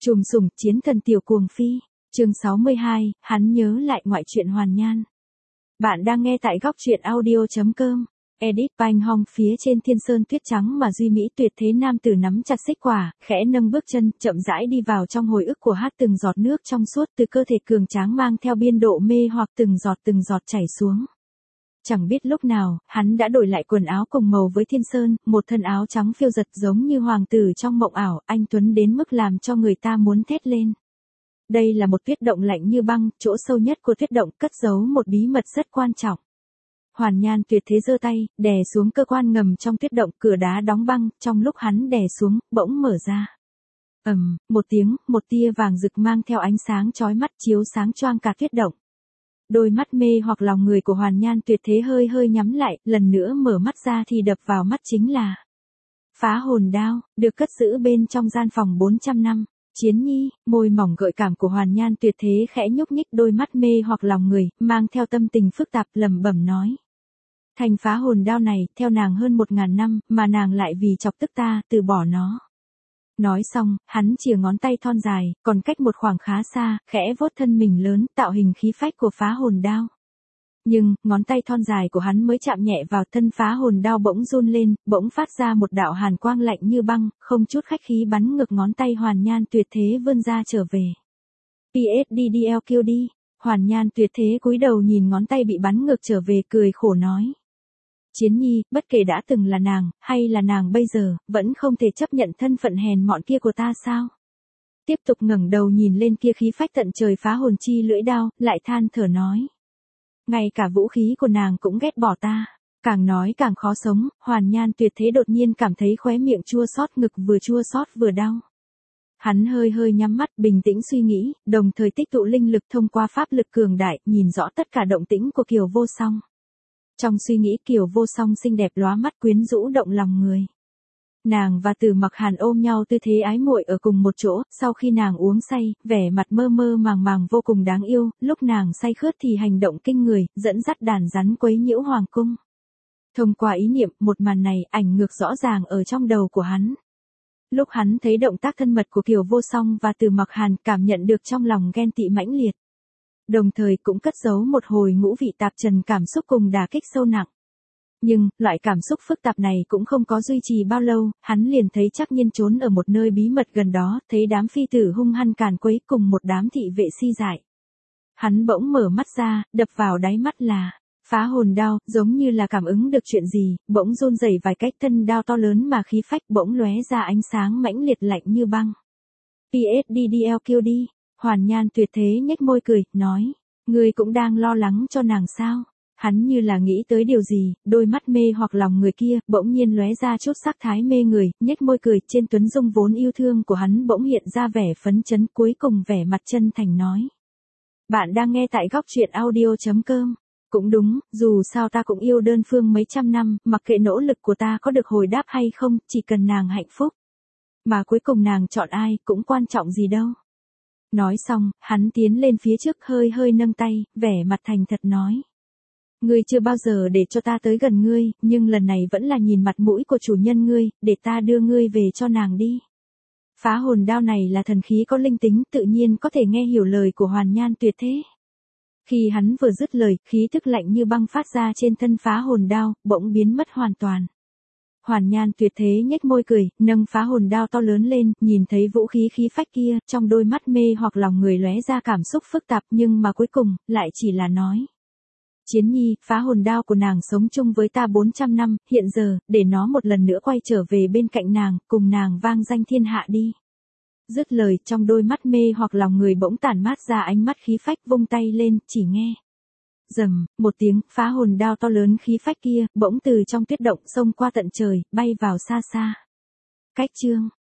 Trùm sủng chiến thần tiểu cuồng phi, chương 62, hắn nhớ lại ngoại truyện Hoàn Nhan. Bạn đang nghe tại góc truyện audio.com. Edit Banh Hong phía trên thiên sơn tuyết trắng mà duy mỹ tuyệt thế nam tử nắm chặt xích quả, khẽ nâng bước chân, chậm rãi đi vào trong hồi ức của hát từng giọt nước trong suốt từ cơ thể cường tráng mang theo biên độ mê hoặc từng giọt chảy xuống. Chẳng biết lúc nào, hắn đã đổi lại quần áo cùng màu với thiên sơn, một thân áo trắng phiêu giật giống như hoàng tử trong mộng ảo, anh tuấn đến mức làm cho người ta muốn thét lên. Đây là một tuyết động lạnh như băng, chỗ sâu nhất của tuyết động cất giấu một bí mật rất quan trọng. Hoàn Nhan tuyệt thế giơ tay, đè xuống cơ quan ngầm trong tuyết động, cửa đá đóng băng, trong lúc hắn đè xuống, bỗng mở ra. Một tiếng, một tia vàng rực mang theo ánh sáng chói mắt chiếu sáng choang cả tuyết động. Đôi mắt mê hoặc lòng người của Hoàn Nhan tuyệt thế hơi hơi nhắm lại, lần nữa mở mắt ra thì đập vào mắt chính là phá hồn đao, được cất giữ bên trong gian phòng 400 năm. Chiến nhi, môi mỏng gợi cảm của Hoàn Nhan tuyệt thế khẽ nhúc nhích, đôi mắt mê hoặc lòng người, mang theo tâm tình phức tạp lẩm bẩm nói. Thành phá hồn đao này, theo nàng hơn 1000 năm, mà nàng lại vì chọc tức ta, từ bỏ nó. Nói xong, hắn chìa ngón tay thon dài, còn cách một khoảng khá xa, khẽ vuốt thân mình lớn, tạo hình khí phách của phá hồn đao. Nhưng, ngón tay thon dài của hắn mới chạm nhẹ vào thân phá hồn đao bỗng run lên, bỗng phát ra một đạo hàn quang lạnh như băng, không chút khách khí bắn ngược ngón tay Hoàn Nhan tuyệt thế vươn ra trở về. PSDDLQD, Hoàn Nhan tuyệt thế cúi đầu nhìn ngón tay bị bắn ngược trở về cười khổ nói. Chiến nhi, bất kể đã từng là nàng, hay là nàng bây giờ, vẫn không thể chấp nhận thân phận hèn mọn kia của ta sao? Tiếp tục ngẩng đầu nhìn lên kia khí phách tận trời phá hồn chi lưỡi đao, lại than thở nói. Ngay cả vũ khí của nàng cũng ghét bỏ ta. Càng nói càng khó sống, Hoàn Nhan tuyệt thế đột nhiên cảm thấy khóe miệng chua xót, ngực vừa chua xót vừa đau. Hắn hơi hơi nhắm mắt bình tĩnh suy nghĩ, đồng thời tích tụ linh lực thông qua pháp lực cường đại, nhìn rõ tất cả động tĩnh của Kiều Vô Song. Trong suy nghĩ Kiều Vô Song xinh đẹp lóa mắt quyến rũ động lòng người. Nàng và Từ Mặc Hàn ôm nhau tư thế ái muội ở cùng một chỗ, sau khi nàng uống say, vẻ mặt mơ mơ màng màng vô cùng đáng yêu, lúc nàng say khướt thì hành động kinh người, dẫn dắt đàn rắn quấy nhiễu hoàng cung. Thông qua ý niệm, một màn này ảnh ngược rõ ràng ở trong đầu của hắn. Lúc hắn thấy động tác thân mật của Kiều Vô Song và Từ Mặc Hàn, cảm nhận được trong lòng ghen tị mãnh liệt. Đồng thời cũng cất giấu một hồi ngũ vị tạp trần cảm xúc cùng đả kích sâu nặng. Nhưng, loại cảm xúc phức tạp này cũng không có duy trì bao lâu, hắn liền thấy Trác Nhiên trốn ở một nơi bí mật gần đó, thấy đám phi tử hung hăng càn quấy cùng một đám thị vệ si dại. Hắn bỗng mở mắt ra, đập vào đáy mắt là phá hồn đao, giống như là cảm ứng được chuyện gì, bỗng run rẩy vài cách, thân đao to lớn mà khí phách bỗng lóe ra ánh sáng mãnh liệt lạnh như băng. PSDDLQD, Hoàn Nhan tuyệt thế nhếch môi cười, nói, ngươi cũng đang lo lắng cho nàng sao? Hắn như là nghĩ tới điều gì, đôi mắt mê hoặc lòng người kia, bỗng nhiên lóe ra chút sắc thái mê người, nhếch môi cười, trên tuấn dung vốn yêu thương của hắn bỗng hiện ra vẻ phấn chấn, cuối cùng vẻ mặt chân thành nói. Bạn đang nghe tại góc truyện audio.com. Cũng đúng, dù sao ta cũng yêu đơn phương mấy trăm năm, mặc kệ nỗ lực của ta có được hồi đáp hay không, chỉ cần nàng hạnh phúc. Mà cuối cùng nàng chọn ai, cũng quan trọng gì đâu. Nói xong, hắn tiến lên phía trước hơi hơi nâng tay, vẻ mặt thành thật nói. Ngươi chưa bao giờ để cho ta tới gần ngươi, nhưng lần này vẫn là nhìn mặt mũi của chủ nhân ngươi, để ta đưa ngươi về cho nàng đi. Phá hồn đao này là thần khí có linh tính, tự nhiên có thể nghe hiểu lời của Hoàn Nhan tuyệt thế. Khi hắn vừa dứt lời, khí tức lạnh như băng phát ra trên thân phá hồn đao, bỗng biến mất hoàn toàn. Hoàn Nhan tuyệt thế nhếch môi cười, nâng phá hồn đao to lớn lên, nhìn thấy vũ khí khí phách kia, trong đôi mắt mê hoặc lòng người lóe ra cảm xúc phức tạp, nhưng mà cuối cùng, lại chỉ là nói. Chiến nhi, phá hồn đao của nàng sống chung với ta 400 năm, hiện giờ, để nó một lần nữa quay trở về bên cạnh nàng, cùng nàng vang danh thiên hạ đi. Dứt lời, trong đôi mắt mê hoặc lòng người bỗng tản mát ra ánh mắt khí phách, vung tay lên, chỉ nghe. Rầm, một tiếng, phá hồn đao to lớn khí phách kia, bỗng từ trong tuyết động xông qua tận trời, bay vào xa xa. Cách chương.